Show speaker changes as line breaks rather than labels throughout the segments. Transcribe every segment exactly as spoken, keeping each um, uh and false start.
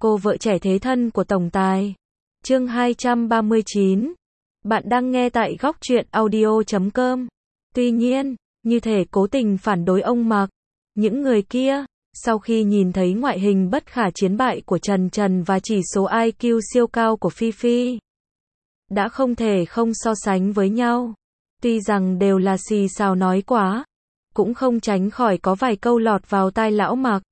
cô vợ trẻ thế thân của tổng tài. Chương hai trăm ba mươi chín. Bạn đang nghe tại góc truyện audio chấm com. Tuy nhiên, như thể cố tình phản đối ông Mạc, những người kia, sau khi nhìn thấy ngoại hình bất khả chiến bại của Trần Trần và chỉ số i kiu siêu cao của Phi Phi, đã không thể không so sánh với nhau. Tuy rằng đều là xì xào nói quá, cũng không tránh khỏi có vài câu lọt vào tai lão Mạc.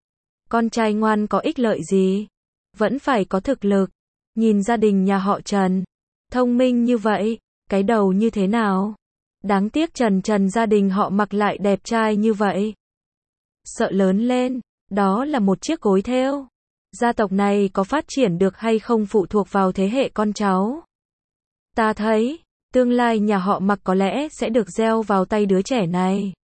Con trai ngoan có ích lợi gì? Vẫn phải có thực lực. Nhìn gia đình nhà họ Trần, thông minh như vậy, cái đầu như thế nào? Đáng tiếc Trần Trần gia đình họ Mạc lại đẹp trai như vậy. Sợ lớn lên, đó là một chiếc gối thêu. Gia tộc này có phát triển được hay không phụ thuộc vào thế hệ con cháu. Ta thấy, tương lai nhà họ Mạc có lẽ sẽ được gieo vào tay đứa trẻ này.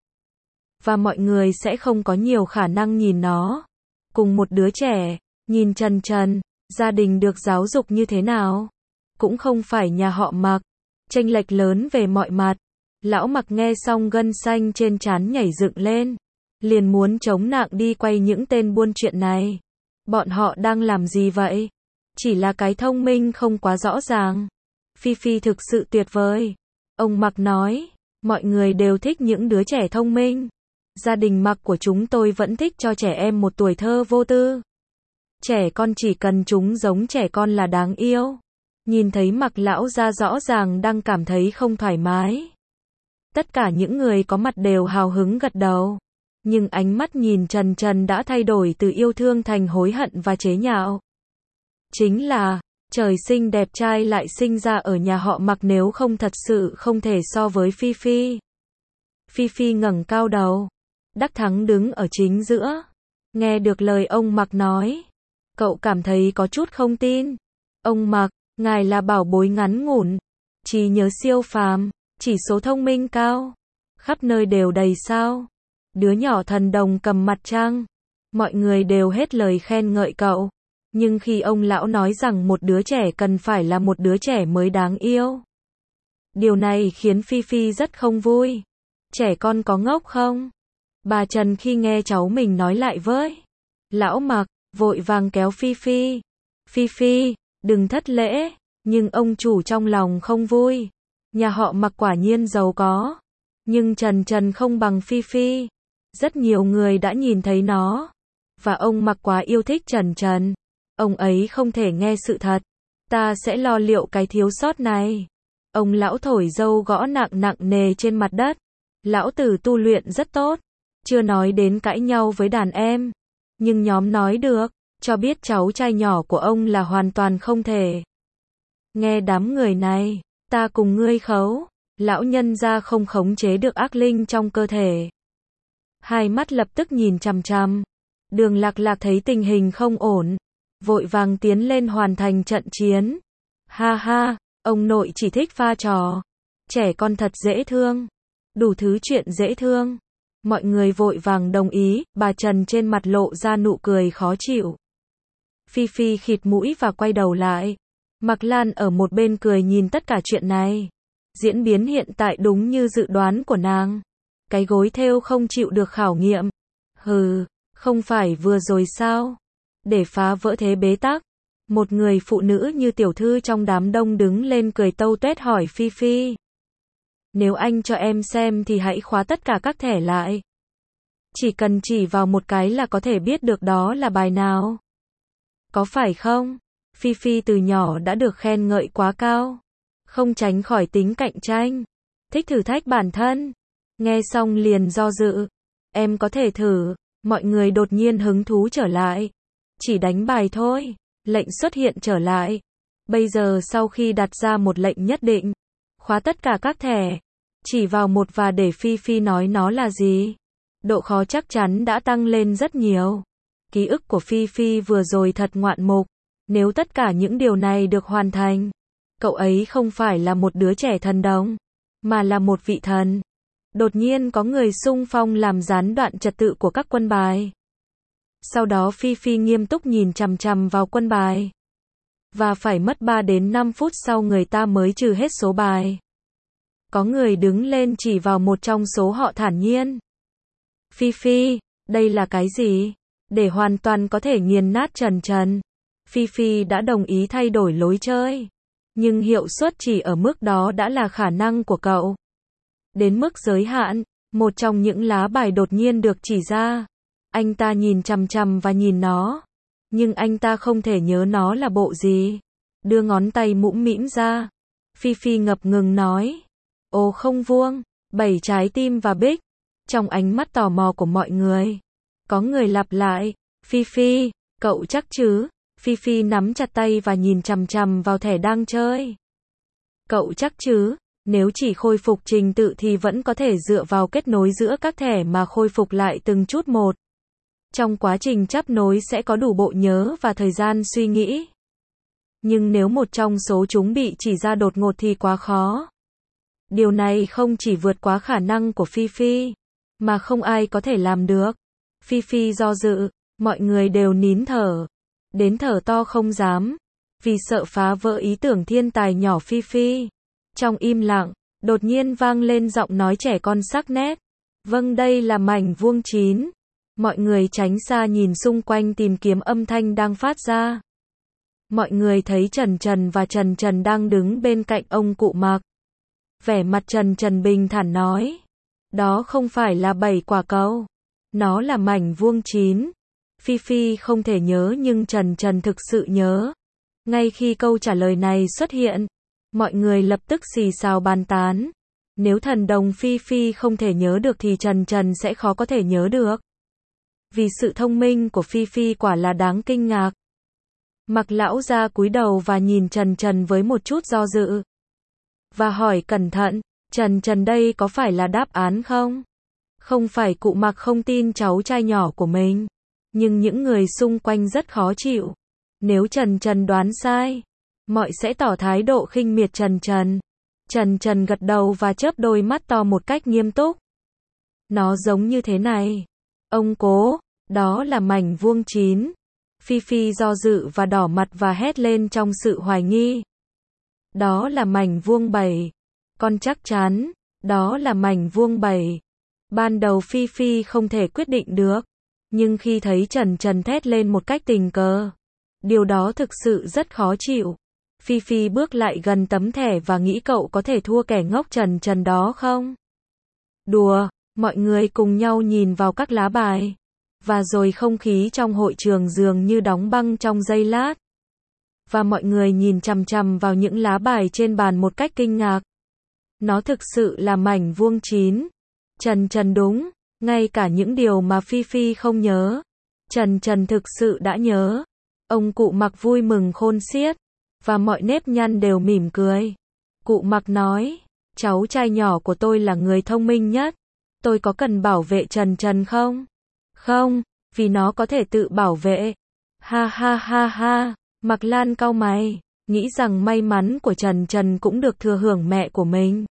Và mọi người sẽ không có nhiều khả năng nhìn nó. Cùng một đứa trẻ, nhìn Trần Trần, gia đình được giáo dục như thế nào? Cũng không phải nhà họ Mạc. Chênh lệch lớn về mọi mặt. Lão Mạc nghe xong gân xanh trên trán nhảy dựng lên. Liền muốn chống nạng đi quay những tên buôn chuyện này. Bọn họ đang làm gì vậy? Chỉ là cái thông minh không quá rõ ràng. Phi Phi thực sự tuyệt vời. Ông Mạc nói, mọi người đều thích những đứa trẻ thông minh. Gia đình Mạc của chúng tôi vẫn thích cho trẻ em một tuổi thơ vô tư. Trẻ con chỉ cần chúng giống trẻ con là đáng yêu. Nhìn thấy Mạc lão gia rõ ràng đang cảm thấy không thoải mái. Tất cả những người có mặt đều hào hứng gật đầu. Nhưng ánh mắt nhìn Trần Trần đã thay đổi từ yêu thương thành hối hận và chế nhạo. Chính là, trời sinh đẹp trai lại sinh ra ở nhà họ Mạc, nếu không thật sự không thể so với Phi Phi. Phi Phi ngẩng cao đầu. Đắc Thắng đứng ở chính giữa. Nghe được lời ông Mạc nói, cậu cảm thấy có chút không tin. Ông Mạc, ngài là bảo bối ngắn ngủn, trí nhớ siêu phàm, chỉ số thông minh cao, khắp nơi đều đầy sao. Đứa nhỏ thần đồng cầm mặt trăng. Mọi người đều hết lời khen ngợi cậu. Nhưng khi ông lão nói rằng một đứa trẻ cần phải là một đứa trẻ mới đáng yêu, điều này khiến Phi Phi rất không vui. Trẻ con có ngốc không? Bà Trần khi nghe cháu mình nói lại với lão Mạc, vội vàng kéo Phi Phi. Phi Phi, đừng thất lễ. Nhưng ông chủ trong lòng không vui. Nhà họ Mạc quả nhiên giàu có. Nhưng Trần Trần không bằng Phi Phi. Rất nhiều người đã nhìn thấy nó. Và ông Mạc quá yêu thích Trần Trần. Ông ấy không thể nghe sự thật. Ta sẽ lo liệu cái thiếu sót này. Ông lão thổi dâu gõ nặng nặng nề trên mặt đất. Lão tử tu luyện rất tốt. Chưa nói đến cãi nhau với đàn em. Nhưng nhóm nói được, cho biết cháu trai nhỏ của ông là hoàn toàn không thể. Nghe đám người này, ta cùng ngươi khấu. Lão nhân gia không khống chế được ác linh trong cơ thể. Hai mắt lập tức nhìn chằm chằm. Đường Lạc Lạc thấy tình hình không ổn, vội vàng tiến lên hoàn thành trận chiến. Ha ha, ông nội chỉ thích pha trò. Trẻ con thật dễ thương. Đủ thứ chuyện dễ thương. Mọi người vội vàng đồng ý. Bà Trần trên mặt lộ ra nụ cười khó chịu. Phi Phi khịt mũi và quay đầu lại. Mạc Lan ở một bên cười nhìn tất cả chuyện này. Diễn biến hiện tại đúng như dự đoán của nàng. Cái gối thêu không chịu được khảo nghiệm. Hừ, không phải vừa rồi sao? Để phá vỡ thế bế tắc, một người phụ nữ như tiểu thư trong đám đông đứng lên cười tâu tuét hỏi Phi Phi. Nếu anh cho em xem thì hãy khóa tất cả các thẻ lại. Chỉ cần chỉ vào một cái là có thể biết được đó là bài nào. Có phải không? Phi Phi từ nhỏ đã được khen ngợi quá cao. Không tránh khỏi tính cạnh tranh. Thích thử thách bản thân. Nghe xong liền do dự. Em có thể thử. Mọi người đột nhiên hứng thú trở lại. Chỉ đánh bài thôi. Lệnh xuất hiện trở lại. Bây giờ sau khi đặt ra một lệnh nhất định, khóa tất cả các thẻ, chỉ vào một và để Phi Phi nói nó là gì. Độ khó chắc chắn đã tăng lên rất nhiều. Ký ức của Phi Phi vừa rồi thật ngoạn mục. Nếu tất cả những điều này được hoàn thành, cậu ấy không phải là một đứa trẻ thần đồng, mà là một vị thần. Đột nhiên có người xung phong làm gián đoạn trật tự của các quân bài. Sau đó Phi Phi nghiêm túc nhìn chằm chằm vào quân bài. Và phải mất ba đến năm phút sau người ta mới trừ hết số bài. Có người đứng lên chỉ vào một trong số họ thản nhiên. Phi Phi, đây là cái gì? Để hoàn toàn có thể nghiền nát Trần Trần. Phi Phi đã đồng ý thay đổi lối chơi. Nhưng hiệu suất chỉ ở mức đó đã là khả năng của cậu. Đến mức giới hạn, một trong những lá bài đột nhiên được chỉ ra. Anh ta nhìn chằm chằm và nhìn nó. Nhưng anh ta không thể nhớ nó là bộ gì. Đưa ngón tay mũm mĩm ra. Phi Phi ngập ngừng nói. Ồ không vuông, bảy trái tim và bích. Trong ánh mắt tò mò của mọi người. Có người lặp lại. Phi Phi, cậu chắc chứ? Phi Phi nắm chặt tay và nhìn chằm chằm vào thẻ đang chơi. Cậu chắc chứ? Nếu chỉ khôi phục trình tự thì vẫn có thể dựa vào kết nối giữa các thẻ mà khôi phục lại từng chút một. Trong quá trình chấp nối sẽ có đủ bộ nhớ và thời gian suy nghĩ. Nhưng nếu một trong số chúng bị chỉ ra đột ngột thì quá khó. Điều này không chỉ vượt quá khả năng của Phi Phi, mà không ai có thể làm được. Phi Phi do dự, mọi người đều nín thở. Đến thở to không dám, vì sợ phá vỡ ý tưởng thiên tài nhỏ Phi Phi. Trong im lặng, đột nhiên vang lên giọng nói trẻ con sắc nét. Vâng, đây là mảnh vuông chín. Mọi người tránh xa nhìn xung quanh tìm kiếm âm thanh đang phát ra. Mọi người thấy Trần Trần và Trần Trần đang đứng bên cạnh ông cụ Mạc. Vẻ mặt Trần Trần bình thản nói. Đó không phải là bảy quả cầu. Nó là mảnh vuông chín. Phi Phi không thể nhớ nhưng Trần Trần thực sự nhớ. Ngay khi câu trả lời này xuất hiện, mọi người lập tức xì xào bàn tán. Nếu thần đồng Phi Phi không thể nhớ được thì Trần Trần sẽ khó có thể nhớ được. Vì sự thông minh của Phi Phi quả là đáng kinh ngạc. Mặc lão ra cúi đầu và nhìn Trần Trần với một chút do dự. Và hỏi cẩn thận, Trần Trần đây có phải là đáp án không? Không phải cụ Mặc không tin cháu trai nhỏ của mình. Nhưng những người xung quanh rất khó chịu. Nếu Trần Trần đoán sai, mọi sẽ tỏ thái độ khinh miệt Trần Trần. Trần Trần gật đầu và chớp đôi mắt to một cách nghiêm túc. Nó giống như thế này. Ông cố, đó là mảnh vuông chín. Phi Phi do dự và đỏ mặt và hét lên trong sự hoài nghi. Đó là mảnh vuông bảy. Con chắc chắn, đó là mảnh vuông bảy. Ban đầu Phi Phi không thể quyết định được. Nhưng khi thấy Trần Trần thét lên một cách tình cờ, điều đó thực sự rất khó chịu. Phi Phi bước lại gần tấm thẻ và nghĩ cậu có thể thua kẻ ngốc Trần Trần đó không? Đùa, mọi người cùng nhau nhìn vào các lá bài. Và rồi không khí trong hội trường dường như đóng băng trong giây lát. Và mọi người nhìn chằm chằm vào những lá bài trên bàn một cách kinh ngạc. Nó thực sự là mảnh vuông chín. Trần Trần đúng. Ngay cả những điều mà Phi Phi không nhớ, Trần Trần thực sự đã nhớ. Ông cụ Mặc vui mừng khôn xiết, và mọi nếp nhăn đều mỉm cười. Cụ Mặc nói, cháu trai nhỏ của tôi là người thông minh nhất. Tôi có cần bảo vệ Trần Trần không? Không, vì nó có thể tự bảo vệ. Ha ha ha ha, Mặc Lan cau mày, nghĩ rằng may mắn của Trần Trần cũng được thừa hưởng mẹ của mình.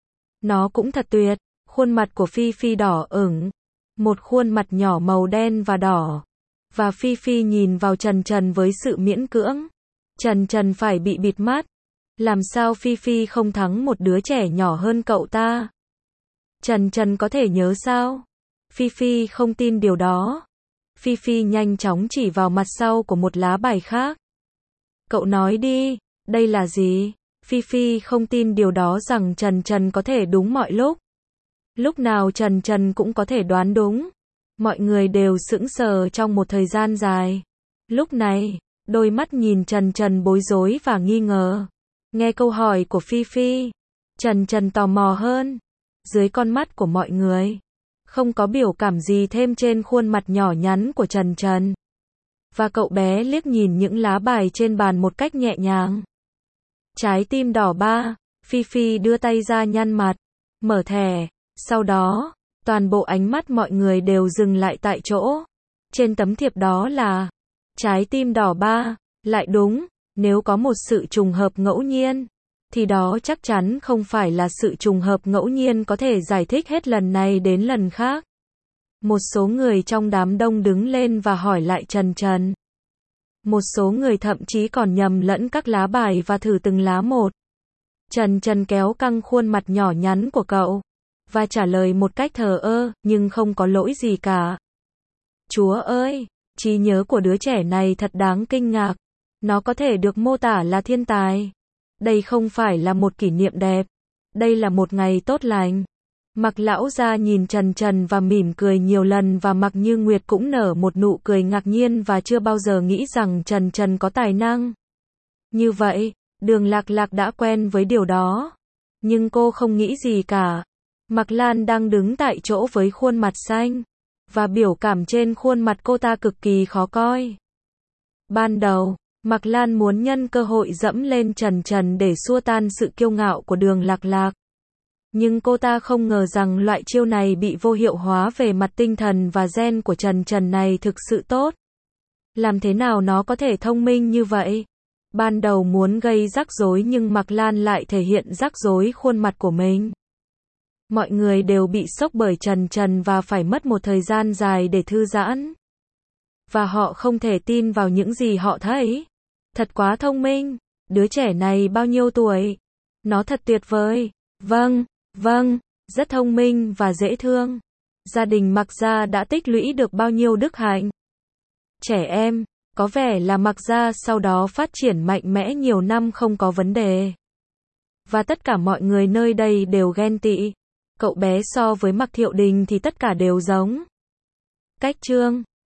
Nó cũng thật tuyệt. Khuôn mặt của Phi Phi đỏ ửng, một khuôn mặt nhỏ màu đen và đỏ. Và Phi Phi nhìn vào Trần Trần với sự miễn cưỡng. Trần Trần phải bị bịt mắt. Làm sao Phi Phi không thắng một đứa trẻ nhỏ hơn cậu ta? Trần Trần có thể nhớ sao? Phi Phi không tin điều đó. Phi Phi nhanh chóng chỉ vào mặt sau của một lá bài khác. Cậu nói đi, đây là gì? Phi Phi không tin điều đó rằng Trần Trần có thể đúng mọi lúc. Lúc nào Trần Trần cũng có thể đoán đúng. Mọi người đều sững sờ trong một thời gian dài. Lúc này, đôi mắt nhìn Trần Trần bối rối và nghi ngờ. Nghe câu hỏi của Phi Phi, Trần Trần tò mò hơn. Dưới con mắt của mọi người, không có biểu cảm gì thêm trên khuôn mặt nhỏ nhắn của Trần Trần. Và cậu bé liếc nhìn những lá bài trên bàn một cách nhẹ nhàng. Trái tim đỏ ba, Phi Phi đưa tay ra nhăn mặt, mở thẻ. Sau đó, toàn bộ ánh mắt mọi người đều dừng lại tại chỗ. Trên tấm thiệp đó là trái tim đỏ ba, lại đúng, nếu có một sự trùng hợp ngẫu nhiên, thì đó chắc chắn không phải là sự trùng hợp ngẫu nhiên có thể giải thích hết lần này đến lần khác. Một số người trong đám đông đứng lên và hỏi lại Trần Trần. Một số người thậm chí còn nhầm lẫn các lá bài và thử từng lá một. Trần Trần kéo căng khuôn mặt nhỏ nhắn của cậu và trả lời một cách thờ ơ, nhưng không có lỗi gì cả. Chúa ơi, trí nhớ của đứa trẻ này thật đáng kinh ngạc. Nó có thể được mô tả là thiên tài. Đây không phải là một kỷ niệm đẹp. Đây là một ngày tốt lành. Mạc lão gia nhìn Trần Trần và mỉm cười nhiều lần và Mạc Như Nguyệt cũng nở một nụ cười ngạc nhiên và chưa bao giờ nghĩ rằng Trần Trần có tài năng. Như vậy, Đường Lạc Lạc đã quen với điều đó. Nhưng cô không nghĩ gì cả. Mạc Lan đang đứng tại chỗ với khuôn mặt xanh. Và biểu cảm trên khuôn mặt cô ta cực kỳ khó coi. Ban đầu, Mạc Lan muốn nhân cơ hội dẫm lên Trần Trần để xua tan sự kiêu ngạo của Đường Lạc Lạc. Nhưng cô ta không ngờ rằng loại chiêu này bị vô hiệu hóa về mặt tinh thần và gen của Trần Trần này thực sự tốt. Làm thế nào nó có thể thông minh như vậy? Ban đầu muốn gây rắc rối nhưng Mạc Lan lại thể hiện rắc rối khuôn mặt của mình. Mọi người đều bị sốc bởi Trần Trần và phải mất một thời gian dài để thư giãn. Và họ không thể tin vào những gì họ thấy. Thật quá thông minh. Đứa trẻ này bao nhiêu tuổi? Nó thật tuyệt vời. Vâng, vâng, rất thông minh và dễ thương. Gia đình Mạc gia đã tích lũy được bao nhiêu đức hạnh. Trẻ em, có vẻ là Mạc gia sau đó phát triển mạnh mẽ nhiều năm không có vấn đề. Và tất cả mọi người nơi đây đều ghen tị. Cậu bé so với Mạc Thiệu Đình thì tất cả đều giống. Cách chương